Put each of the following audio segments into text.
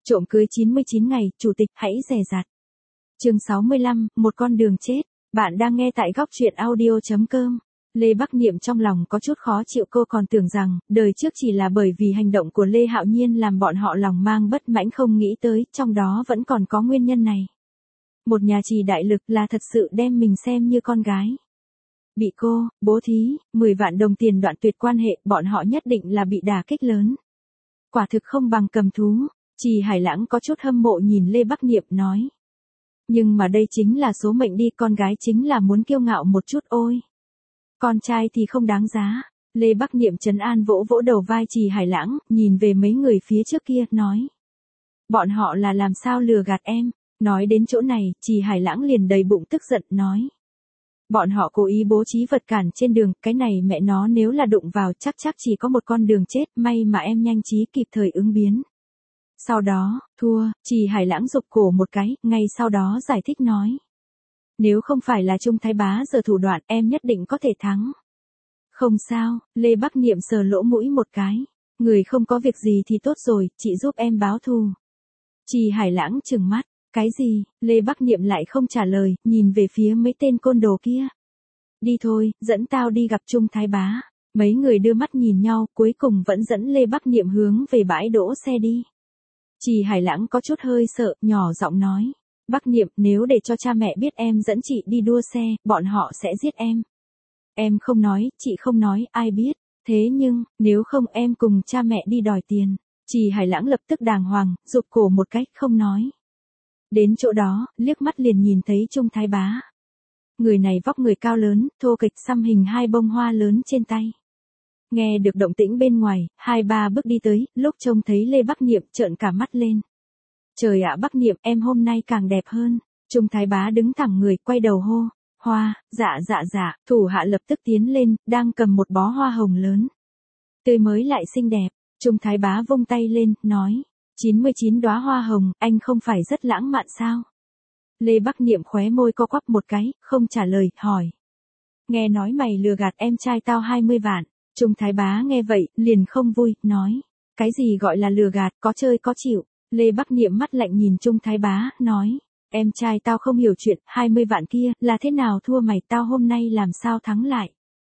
Trộm cưới 99 ngày, chủ tịch hãy dè dặt. Chương 65, một con đường chết. Bạn đang nghe tại góc truyện audio.com. Lê Bắc Niệm trong lòng có chút khó chịu, cô còn tưởng rằng đời trước chỉ là bởi vì hành động của Lê Hạo Nhiên làm bọn họ lòng mang bất mãnh, không nghĩ tới trong đó vẫn còn có nguyên nhân này. Một nhà trì đại lực là thật sự đem mình xem như con gái. Bị cô, bố thí, 10 vạn đồng tiền đoạn tuyệt quan hệ, bọn họ nhất định là bị đả kích lớn. Quả thực không bằng cầm thú. Trì Hải Lãng có chút hâm mộ nhìn Lê Bắc Niệm nói. Nhưng mà đây chính là số mệnh đi, con gái chính là muốn kiêu ngạo một chút ôi. Con trai thì không đáng giá. Lê Bắc Niệm trấn an vỗ vỗ đầu vai Trì Hải Lãng, nhìn về mấy người phía trước kia, nói. Bọn họ là làm sao lừa gạt em. Nói đến chỗ này, Trì Hải Lãng liền đầy bụng tức giận nói. Bọn họ cố ý bố trí vật cản trên đường, cái này mẹ nó nếu là đụng vào chắc chỉ có một con đường chết, may mà em nhanh trí kịp thời ứng biến. Sau đó, thua, Trì Hải Lãng giục cổ một cái, ngay sau đó giải thích nói. Nếu không phải là Trung Thái Bá giờ thủ đoạn, em nhất định có thể thắng. Không sao, Lê Bắc Niệm sờ lỗ mũi một cái. Người không có việc gì thì tốt rồi, chị giúp em báo thù. Trì Hải Lãng trừng mắt. Cái gì? Lê Bắc Niệm lại không trả lời, nhìn về phía mấy tên côn đồ kia. Đi thôi, dẫn tao đi gặp Trung Thái Bá. Mấy người đưa mắt nhìn nhau, cuối cùng vẫn dẫn Lê Bắc Niệm hướng về bãi đỗ xe đi. Trì Hải Lãng có chút hơi sợ, nhỏ giọng nói. Bắc Niệm, nếu để cho cha mẹ biết em dẫn chị đi đua xe, bọn họ sẽ giết em. Em không nói, chị không nói, ai biết. Thế nhưng, nếu không em cùng cha mẹ đi đòi tiền. Trì Hải Lãng lập tức đàng hoàng, giục cổ một cách, không nói. Đến chỗ đó, liếc mắt liền nhìn thấy Trung Thái Bá. Người này vóc người cao lớn, thô kệch, xăm hình 2 bông hoa lớn trên tay. Nghe được động tĩnh bên ngoài, 2-3 bước đi tới, lúc trông thấy Lê Bắc Niệm trợn cả mắt lên. Trời ạ, Bắc Niệm, em hôm nay càng đẹp hơn. Trung Thái Bá đứng thẳng người, quay đầu hô. Hoa, dạ, thủ hạ lập tức tiến lên, đang cầm một bó hoa hồng lớn. Tươi mới lại xinh đẹp. Trung Thái Bá vung tay lên, nói. 99 đóa hoa hồng, anh không phải rất lãng mạn sao? Lê Bắc Niệm khóe môi co quắp một cái, không trả lời, hỏi. Nghe nói mày lừa gạt em trai tao 20 vạn. Trung Thái Bá nghe vậy, liền không vui, nói. Cái gì gọi là lừa gạt, có chơi có chịu. Lê Bắc Niệm mắt lạnh nhìn Trung Thái Bá, nói. Em trai tao không hiểu chuyện, 20 vạn kia, là thế nào thua mày, tao hôm nay làm sao thắng lại.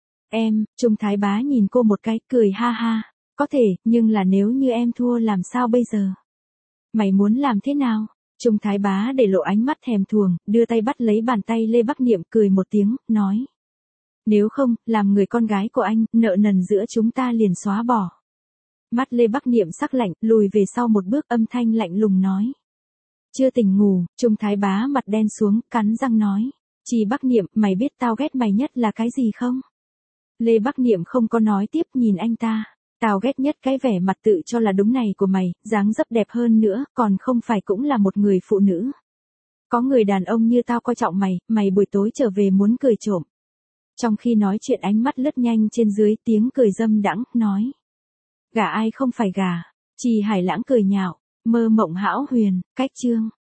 Em, Trung Thái Bá nhìn cô một cái, cười ha ha. Có thể, nhưng là nếu như em thua làm sao bây giờ? Mày muốn làm thế nào? Trung Thái Bá để lộ ánh mắt thèm thuồng, đưa tay bắt lấy bàn tay Lê Bắc Niệm, cười một tiếng, nói. Nếu không, làm người con gái của anh, nợ nần giữa chúng ta liền xóa bỏ. Mắt Lê Bắc Niệm sắc lạnh, lùi về sau một bước, âm thanh lạnh lùng nói. Chưa tỉnh ngủ, Trung Thái Bá mặt đen xuống, cắn răng nói. Trì Bắc Niệm, mày biết tao ghét mày nhất là cái gì không? Lê Bắc Niệm không có nói tiếp, nhìn anh ta. Tao ghét nhất cái vẻ mặt tự cho là đúng này của mày, dáng dấp đẹp hơn nữa, còn không phải cũng là một người phụ nữ. Có người đàn ông như tao coi trọng mày, mày buổi tối trở về muốn cười trộm. Trong khi nói chuyện ánh mắt lướt nhanh trên dưới, tiếng cười dâm đãng, nói. Gả ai không phải gả. Trì Hải Lãng cười nhạo, mơ mộng hão huyền, cách chương.